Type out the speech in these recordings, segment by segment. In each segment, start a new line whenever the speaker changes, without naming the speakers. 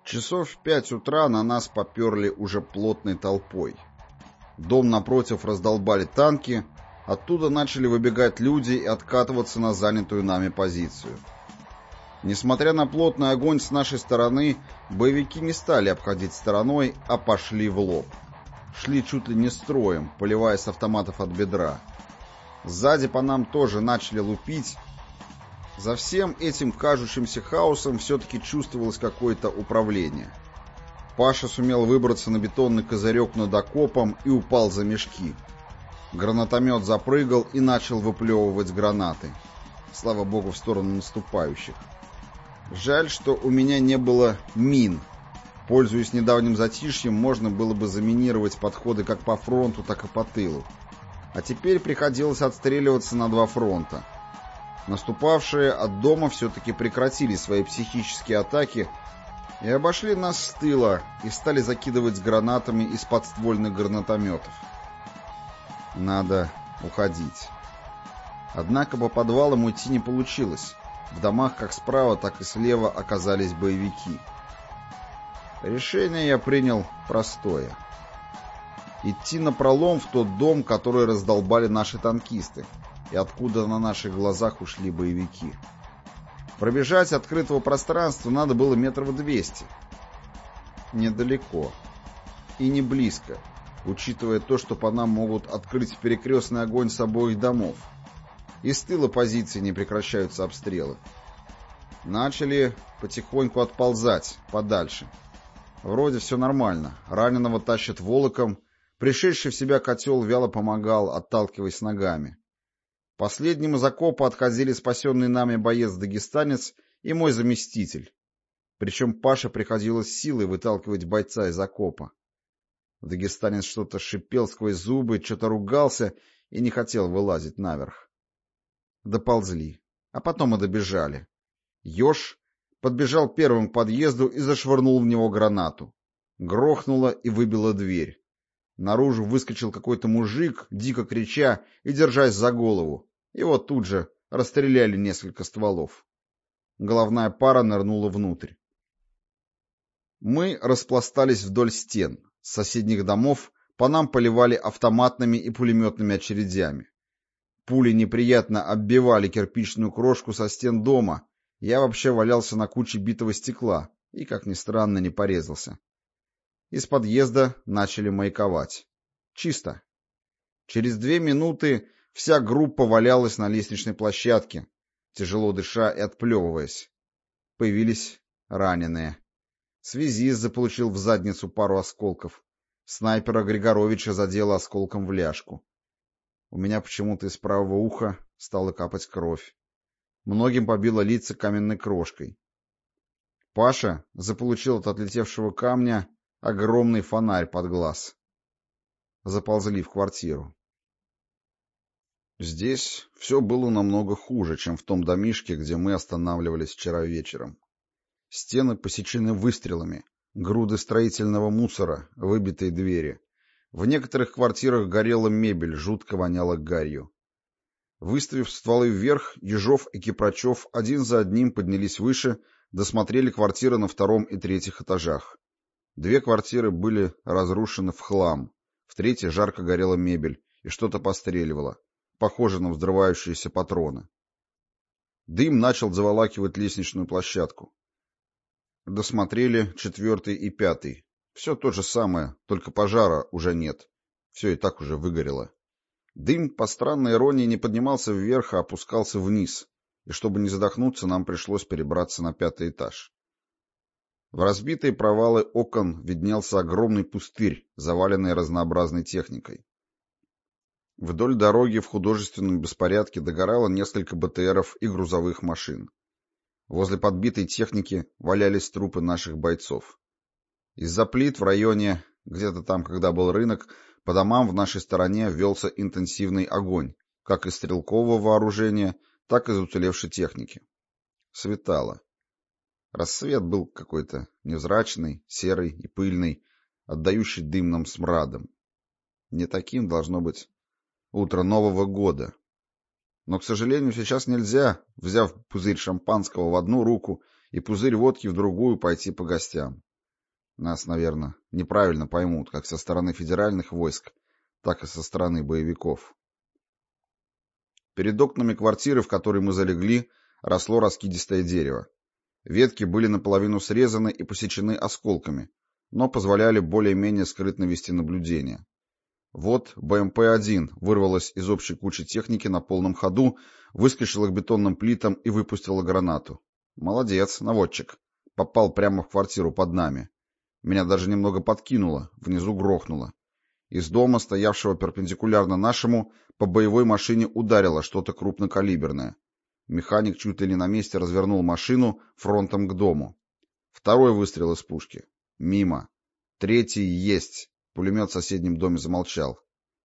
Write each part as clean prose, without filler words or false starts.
Часов в 5 утра на нас поперли уже плотной толпой. Дом напротив раздолбали танки, оттуда начали выбегать люди и откатываться на занятую нами позицию. Несмотря на плотный огонь с нашей стороны, боевики не стали обходить стороной, а пошли в лоб. Шли чуть ли не строем, поливая с автоматов от бедра. Сзади по нам тоже начали лупить. За всем этим кажущимся хаосом все-таки чувствовалось какое-то управление. Паша сумел выбраться на бетонный козырек над окопом и упал за мешки. Гранатомет запрыгал и начал выплевывать гранаты. Слава богу, в сторону наступающих. Жаль, что у меня не было мин. Пользуясь недавним затишьем, можно было бы заминировать подходы как по фронту, так и по тылу. А теперь приходилось отстреливаться на два фронта. Наступавшие от дома все-таки прекратили свои психические атаки и обошли нас с тыла и стали закидывать гранатами из подствольных гранатометов. Надо уходить. Однако по подвалам уйти не получилось. В домах как справа, так и слева оказались боевики. Решение я принял простое. Идти напролом в тот дом, который раздолбали наши танкисты, и откуда на наших глазах ушли боевики. Пробежать открытого пространства надо было 200 метров. Недалеко. И не близко, учитывая то, что по нам могут открыть перекрестный огонь с обоих домов. И с тыла позиции не прекращаются обстрелы. Начали потихоньку отползать подальше. Вроде все нормально. Раненого тащат волоком. Пришедший в себя котел вяло помогал, отталкиваясь ногами. Последним из окопа отходили спасенный нами боец-дагестанец и мой заместитель. Причем Паше приходилось силой выталкивать бойца из окопа. Дагестанец что-то шипел сквозь зубы, что-то ругался и не хотел вылазить наверх. Доползли, а потом и добежали. Ёж подбежал первым к подъезду и зашвырнул в него гранату. Грохнуло и выбило дверь. Наружу выскочил какой-то мужик, дико крича и держась за голову. Его тут же расстреляли несколько стволов. Головная пара нырнула внутрь. Мы распластались вдоль стен. С соседних домов по нам поливали автоматными и пулеметными очередями. Пули неприятно оббивали кирпичную крошку со стен дома. Я вообще валялся на куче битого стекла и, как ни странно, не порезался. Из подъезда начали маяковать. Чисто. Через 2 минуты вся группа валялась на лестничной площадке, тяжело дыша и отплевываясь. Появились раненые. Связист заполучил в задницу пару осколков. Снайпера Григоровича задело осколком в ляжку. У меня почему-то из правого уха стала капать кровь. Многим побило лица каменной крошкой. Паша заполучил от отлетевшего камня огромный фонарь под глаз. Заползли в квартиру. Здесь все было намного хуже, чем в том домишке, где мы останавливались вчера вечером. Стены посечены выстрелами, груды строительного мусора, выбитые двери. В некоторых квартирах горела мебель, жутко воняло гарью. Выставив стволы вверх, Ежов и Кипрочев один за одним поднялись выше, досмотрели квартиры на 2-м и 3-х этажах. 2 квартиры были разрушены в хлам, в 3-й жарко горела мебель и что-то постреливало, похоже на взрывающиеся патроны. Дым начал заволакивать лестничную площадку. Досмотрели 4-й и 5-й. Все то же самое, только пожара уже нет. Все и так уже выгорело. Дым, по странной иронии, не поднимался вверх, а опускался вниз, и чтобы не задохнуться, нам пришлось перебраться на 5-й этаж. В разбитые провалы окон виднелся огромный пустырь, заваленный разнообразной техникой. Вдоль дороги в художественном беспорядке догорало несколько БТРов и грузовых машин. Возле подбитой техники валялись трупы наших бойцов. Из-за плит в районе, где-то там, когда был рынок, по домам в нашей стороне велся интенсивный огонь, как из стрелкового вооружения, так и из уцелевшей техники. Светало. Рассвет был какой-то невзрачный, серый и пыльный, отдающий дымным смрадом. Не таким должно быть утро Нового года. Но, к сожалению, сейчас нельзя, взяв пузырь шампанского в одну руку и пузырь водки в другую, пойти по гостям. Нас, наверное, неправильно поймут, как со стороны федеральных войск, так и со стороны боевиков. Перед окнами квартиры, в которой мы залегли, росло раскидистое дерево. Ветки были наполовину срезаны и посечены осколками, но позволяли более-менее скрытно вести наблюдение. Вот БМП-1 вырвалась из общей кучи техники на полном ходу, выскочила к бетонным плитам и выпустила гранату. Молодец, наводчик. Попал прямо в квартиру под нами. Меня даже немного подкинуло, внизу грохнуло. Из дома, стоявшего перпендикулярно нашему, по боевой машине ударило что-то крупнокалиберное. Механик чуть ли не на месте развернул машину фронтом к дому. Второй выстрел из пушки. Мимо. Третий есть. Пулемет в соседнем доме замолчал.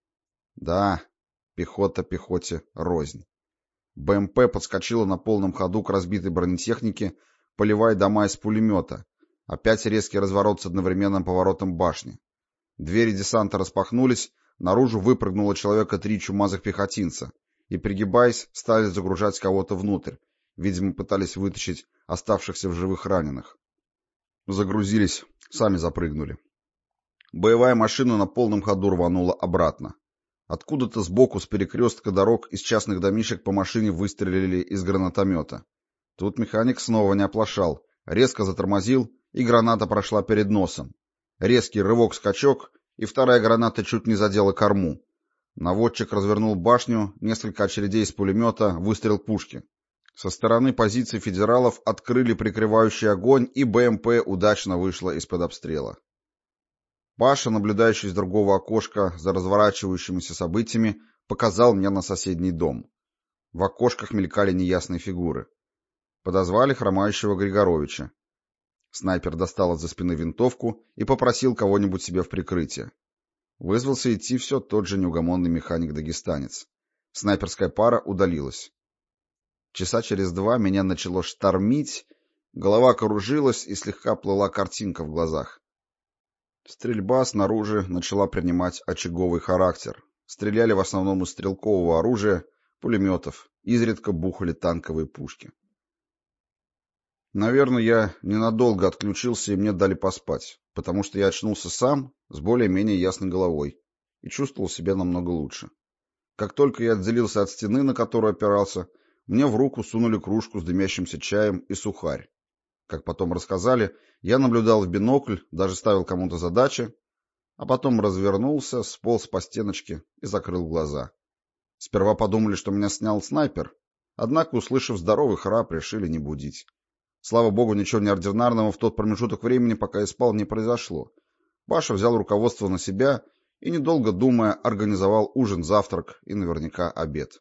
Да, пехота пехоте рознь. БМП подскочила на полном ходу к разбитой бронетехнике, поливая дома из пулемета. Опять резкий разворот с одновременным поворотом башни. Двери десанта распахнулись, наружу выпрыгнуло человека 3 чумазых пехотинца и, пригибаясь, стали загружать кого-то внутрь. Видимо, пытались вытащить оставшихся в живых раненых. Загрузились, сами запрыгнули. Боевая машина на полном ходу рванула обратно. Откуда-то сбоку с перекрестка дорог из частных домишек по машине выстрелили из гранатомета. Тут механик снова не оплошал, резко затормозил, и граната прошла перед носом. Резкий рывок-скачок, и вторая граната чуть не задела корму. Наводчик развернул башню, несколько очередей из пулемета, выстрел пушки. Со стороны позиций федералов открыли прикрывающий огонь, и БМП удачно вышла из-под обстрела. Паша, наблюдающий с другого окошка за разворачивающимися событиями, показал мне на соседний дом. В окошках мелькали неясные фигуры. Подозвали хромающего Григоровича. Снайпер достал из-за спины винтовку и попросил кого-нибудь себе в прикрытие. Вызвался идти все тот же неугомонный механик-дагестанец. Снайперская пара удалилась. Часа через 2 меня начало штормить, голова кружилась и слегка плыла картинка в глазах. Стрельба снаружи начала принимать очаговый характер. Стреляли в основном из стрелкового оружия, пулеметов, изредка бухали танковые пушки. Наверное, я ненадолго отключился, и мне дали поспать, потому что я очнулся сам, с более-менее ясной головой, и чувствовал себя намного лучше. Как только я отделился от стены, на которую опирался, мне в руку сунули кружку с дымящимся чаем и сухарь. Как потом рассказали, я наблюдал в бинокль, даже ставил кому-то задачи, а потом развернулся, сполз по стеночке и закрыл глаза. Сперва подумали, что меня снял снайпер, однако, услышав здоровый храп, решили не будить. Слава богу, ничего неординарного в тот промежуток времени, пока я спал, не произошло. Паша взял руководство на себя и, недолго думая, организовал ужин-завтрак и наверняка обед.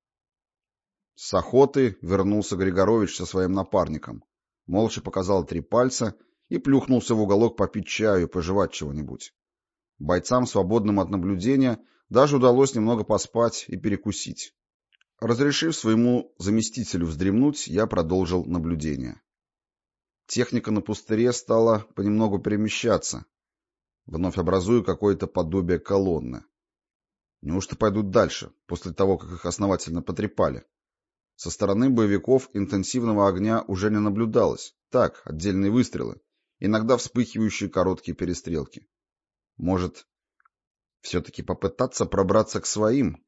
С охоты вернулся Григорович со своим напарником. Молча показал 3 пальца и плюхнулся в уголок попить чаю и пожевать чего-нибудь. Бойцам, свободным от наблюдения, даже удалось немного поспать и перекусить. Разрешив своему заместителю вздремнуть, я продолжил наблюдение. Техника на пустыре стала понемногу перемещаться, вновь образуя какое-то подобие колонны. Неужто пойдут дальше, после того, как их основательно потрепали? Со стороны боевиков интенсивного огня уже не наблюдалось. Так, отдельные выстрелы, иногда вспыхивающие короткие перестрелки. Может, все-таки попытаться пробраться к своим?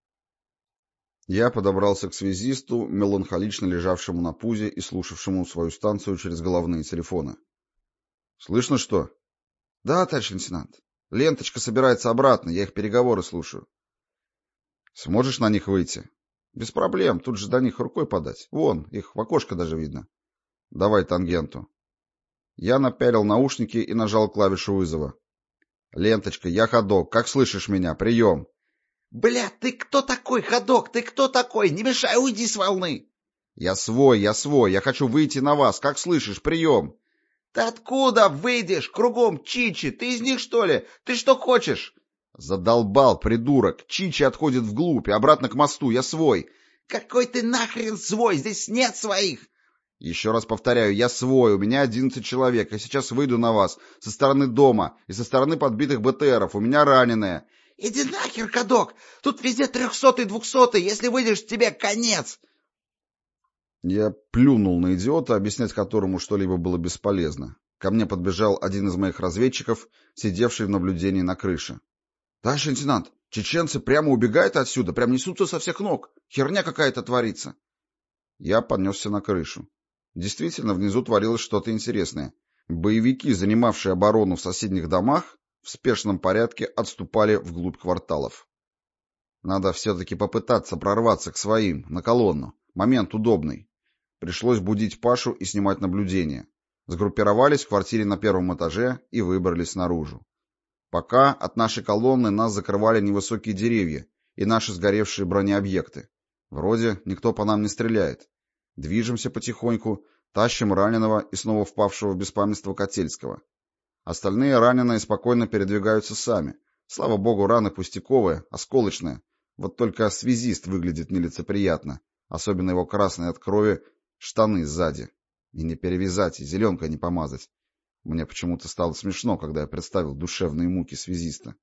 Я подобрался к связисту, меланхолично лежавшему на пузе и слушавшему свою станцию через головные телефоны. — Слышно что? — Да, товарищ лейтенант. Ленточка собирается обратно, я их переговоры слушаю. — Сможешь на них выйти? — Без проблем, тут же до них рукой подать. Вон, их в окошко даже видно. — Давай тангенту. Я напялил наушники и нажал клавишу вызова. — Ленточка, я ходок, как слышишь меня? Прием! —
Бля, ты кто такой, ходок? Ты кто такой? Не мешай, уйди с волны!
— Я свой, я хочу выйти на вас, как слышишь? Прием!
— Ты откуда выйдешь? Кругом чичи, ты из них что ли? Ты что хочешь?
Задолбал, придурок. Чичи отходит вглубь, обратно к мосту. Я свой.
Какой ты нахрен свой? Здесь нет своих.
Еще раз повторяю, я свой. У меня 11 человек. Я сейчас выйду на вас со стороны дома и со стороны подбитых БТРов. У меня раненые.
Иди нахер, кадок. Тут везде 300-й, 200-й. Если выйдешь, тебе конец.
Я плюнул на идиота, объяснять которому что-либо было бесполезно. Ко мне подбежал один из моих разведчиков, сидевший в наблюдении на крыше. — Товарищ лейтенант, чеченцы прямо убегают отсюда, прям несутся со всех ног. Херня какая-то творится. Я поднесся на крышу. Действительно, внизу творилось что-то интересное. Боевики, занимавшие оборону в соседних домах, в спешном порядке отступали вглубь кварталов. Надо все-таки попытаться прорваться к своим, на колонну. Момент удобный. Пришлось будить Пашу и снимать наблюдение. Сгруппировались в квартире на первом этаже и выбрались наружу. Пока от нашей колонны нас закрывали невысокие деревья и наши сгоревшие бронеобъекты. Вроде никто по нам не стреляет. Движемся потихоньку, тащим раненого и снова впавшего в беспамятство Котельского. Остальные раненые спокойно передвигаются сами. Слава богу, раны пустяковые, осколочные. Вот только связист выглядит нелицеприятно, особенно его красные от крови штаны сзади. И не перевязать, и зеленкой не помазать. Мне почему-то стало смешно, когда я представил душевные муки связиста.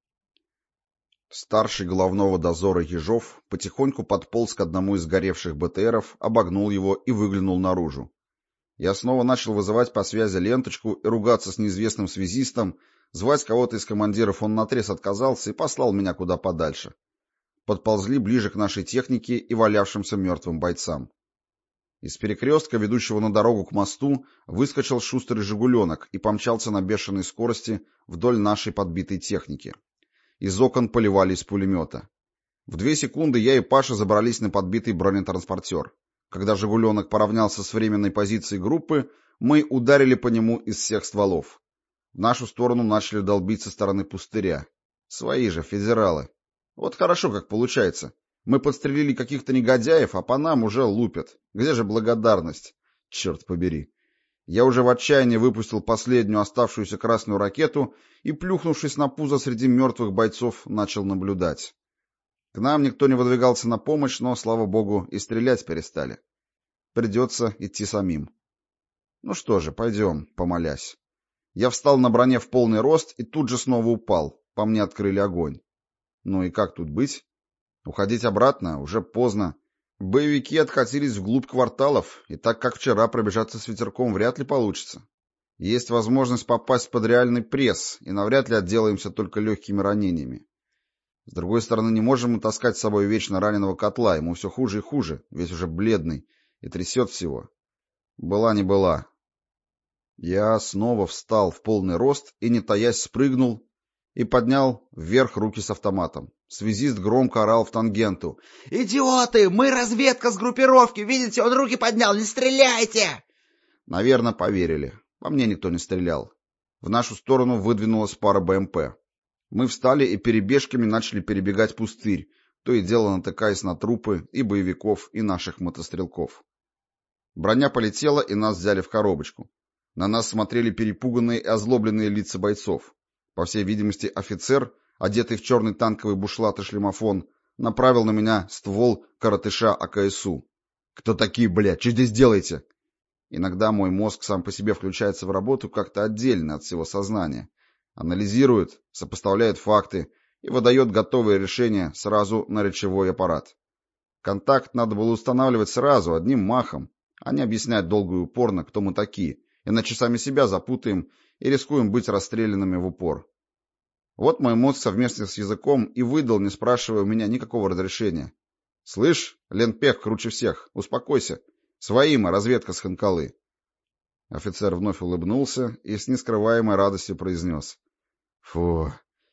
Старший головного дозора Ежов потихоньку подполз к одному из сгоревших БТРов, обогнул его и выглянул наружу. Я снова начал вызывать по связи ленточку и ругаться с неизвестным связистом. Звать кого-то из командиров он наотрез отказался и послал меня куда подальше. Подползли ближе к нашей технике и валявшимся мертвым бойцам. Из перекрестка, ведущего на дорогу к мосту, выскочил шустрый «Жигуленок» и помчался на бешеной скорости вдоль нашей подбитой техники. Из окон поливали из пулемета. В 2 секунды я и Паша забрались на подбитый бронетранспортер. Когда «Жигуленок» поравнялся с временной позицией группы, мы ударили по нему из всех стволов. В нашу сторону начали долбить со стороны пустыря. Свои же, федералы. Вот хорошо как получается. Мы подстрелили каких-то негодяев, а по нам уже лупят. Где же благодарность? Черт побери. Я уже в отчаянии выпустил последнюю оставшуюся красную ракету и, плюхнувшись на пузо среди мертвых бойцов, начал наблюдать. К нам никто не выдвигался на помощь, но, слава богу, и стрелять перестали. Придется идти самим. Ну что же, пойдем, помолясь. Я встал на броне в полный рост и тут же снова упал. По мне открыли огонь. Ну и как тут быть? Уходить обратно уже поздно. Боевики откатились вглубь кварталов, и так как вчера пробежаться с ветерком вряд ли получится. Есть возможность попасть под реальный пресс, и навряд ли отделаемся только легкими ранениями. С другой стороны, не можем мы таскать с собой вечно раненого котла, ему все хуже и хуже, весь уже бледный, и трясет всего. Была не была. Я снова встал в полный рост и, не таясь, спрыгнул и поднял вверх руки с автоматом. Связист громко орал в тангенту.
«Идиоты! Мы разведка с группировки! Видите, он руки поднял! Не стреляйте!»
Наверное, поверили. По мне никто не стрелял. В нашу сторону выдвинулась пара БМП. Мы встали и перебежками начали перебегать пустырь, то и дело натыкаясь на трупы и боевиков, и наших мотострелков. Броня полетела, и нас взяли в коробочку. На нас смотрели перепуганные и озлобленные лица бойцов. По всей видимости, офицер, одетый в черный танковый бушлат и шлемофон, направил на меня ствол коротыша АКСУ. «Кто такие, блядь? Что здесь делаете?» Иногда мой мозг сам по себе включается в работу как-то отдельно от всего сознания. Анализирует, сопоставляет факты и выдает готовые решения сразу на речевой аппарат. Контакт надо было устанавливать сразу, одним махом, а не объяснять долго и упорно, кто мы такие, иначе сами себя запутаем и рискуем быть расстрелянными в упор. Вот мой мозг совместно с языком и выдал, не спрашивая у меня никакого разрешения. «Слышь, Ленпех круче всех, успокойся. Свои мы, разведка с Ханкалы». Офицер вновь улыбнулся и с нескрываемой радостью произнес. «Фу,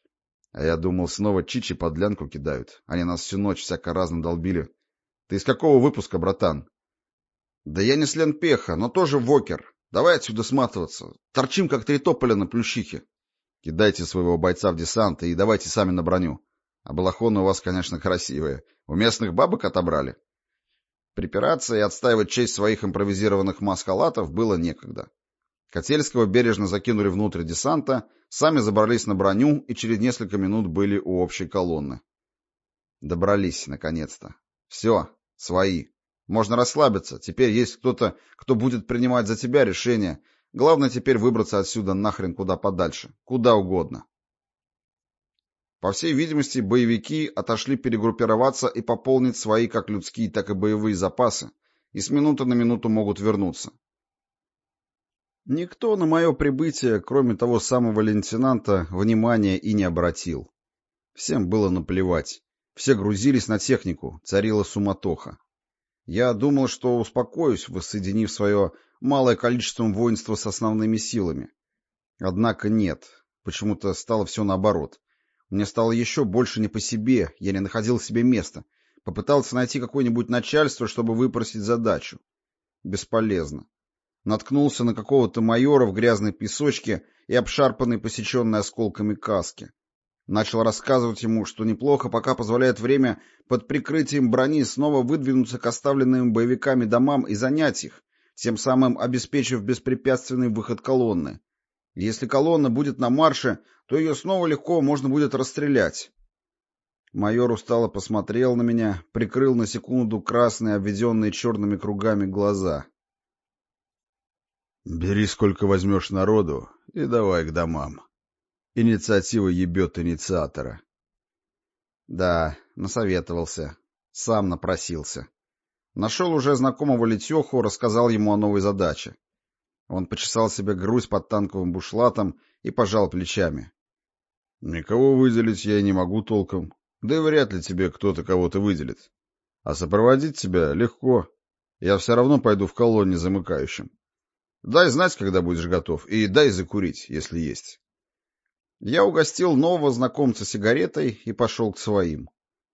а я думал, снова чичи подлянку кидают. Они нас всю ночь всяко-разно долбили. Ты из какого выпуска, братан?» «Да я не с Ленпеха, но тоже вокер. Давай отсюда сматываться. Торчим, как 3 тополя на плющихе». «Кидайте своего бойца в десант и давайте сами на броню. А балахоны у вас, конечно, красивые. У местных бабок отобрали». Припираться и отстаивать честь своих импровизированных маск-халатов было некогда. Котельского бережно закинули внутрь десанта, сами забрались на броню и через несколько минут были у общей колонны. Добрались, наконец-то. Все, свои. Можно расслабиться. Теперь есть кто-то, кто будет принимать за тебя решения. Главное теперь выбраться отсюда нахрен куда подальше. Куда угодно. По всей видимости, боевики отошли перегруппироваться и пополнить свои как людские, так и боевые запасы, и с минуты на минуту могут вернуться. Никто на мое прибытие, кроме того самого лейтенанта, внимания и не обратил. Всем было наплевать. Все грузились на технику, царила суматоха. Я думал, что успокоюсь, воссоединив свое малое количество воинства с основными силами. Однако нет, почему-то стало все наоборот. Мне стало еще больше не по себе, я не находил себе места. Попытался найти какое-нибудь начальство, чтобы выпросить задачу. Бесполезно. Наткнулся на какого-то майора в грязной песочке и обшарпанной, посеченной осколками каске. Начал рассказывать ему, что неплохо, пока позволяет время, под прикрытием брони снова выдвинуться к оставленным боевиками домам и занять их, тем самым обеспечив беспрепятственный выход колонны. Если колонна будет на марше, то ее снова легко можно будет расстрелять. Майор устало посмотрел на меня, прикрыл на секунду красные, обведенные черными кругами глаза. «Бери сколько возьмешь народу и давай к домам. Инициатива ебет инициатора». Да, насоветовался. Сам напросился. Нашел уже знакомого Летеху, рассказал ему о новой задаче. Он почесал себе грудь под танковым бушлатом и пожал плечами. «Никого выделить я не могу толком, да и вряд ли тебе кто-то кого-то выделит. А сопроводить тебя легко. Я все равно пойду в колонне замыкающим. Дай знать, когда будешь готов, и дай закурить, если есть». Я угостил нового знакомца сигаретой и пошел к своим.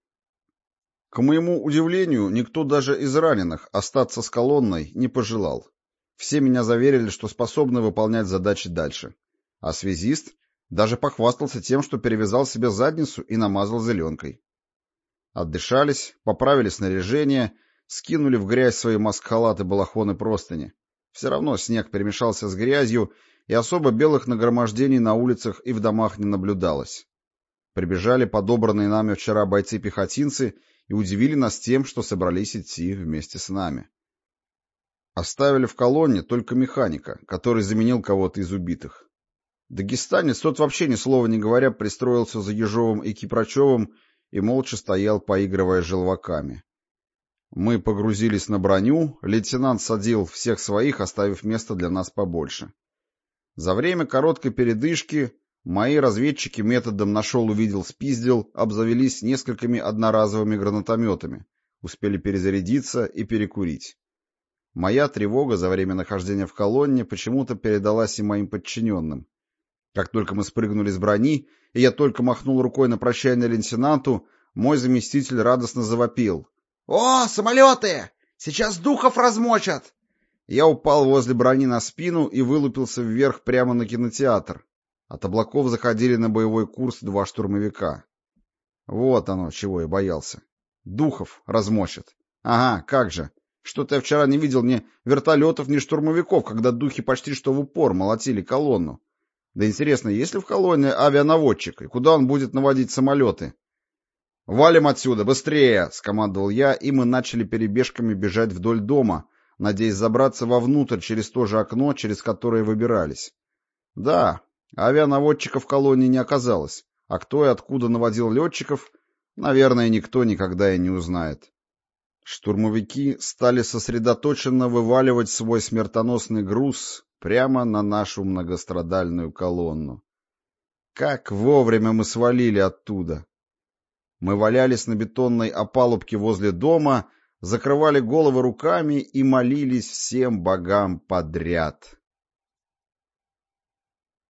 К моему удивлению, никто даже из раненых остаться с колонной не пожелал. Все меня заверили, что способны выполнять задачи дальше. А связист даже похвастался тем, что перевязал себе задницу и намазал зеленкой. Отдышались, поправили снаряжение, скинули в грязь свои маскхалаты, балахоны, простыни. Все равно снег перемешался с грязью, и особо белых нагромождений на улицах и в домах не наблюдалось. Прибежали подобранные нами вчера бойцы-пехотинцы и удивили нас тем, что собрались идти вместе с нами. Оставили в колонне только механика, который заменил кого-то из убитых. Дагестанец, тот вообще ни слова не говоря, пристроился за Ежовым и Кипрочевым и молча стоял, поигрывая желваками. Мы погрузились на броню, лейтенант садил всех своих, оставив место для нас побольше. За время короткой передышки мои разведчики методом нашел-увидел-спиздил обзавелись несколькими одноразовыми гранатометами, успели перезарядиться и перекурить. Моя тревога за время нахождения в колонне почему-то передалась и моим подчиненным. Как только мы спрыгнули с брони, и я только махнул рукой на прощание лейтенанту, мой заместитель радостно завопил. «О, самолеты! Сейчас духов размочат!» Я упал возле брони на спину и вылупился вверх прямо на кинотеатр. От облаков заходили на боевой курс 2 штурмовика. Вот оно, чего я боялся. Духов размочат. Ага, как же. Что-то я вчера не видел ни вертолетов, ни штурмовиков, когда духи почти что в упор молотили колонну. Да интересно, есть ли в колонне авианаводчик, и куда он будет наводить самолеты? «Валим отсюда, быстрее!» — скомандовал я, и мы начали перебежками бежать вдоль дома, надеясь забраться вовнутрь через то же окно, через которое выбирались. Да, авианаводчиков в колонии не оказалось, а кто и откуда наводил летчиков, наверное, никто никогда и не узнает. Штурмовики стали сосредоточенно вываливать свой смертоносный груз прямо на нашу многострадальную колонну. Как вовремя мы свалили оттуда! Мы валялись на бетонной опалубке возле дома, закрывали головы руками и молились всем богам подряд.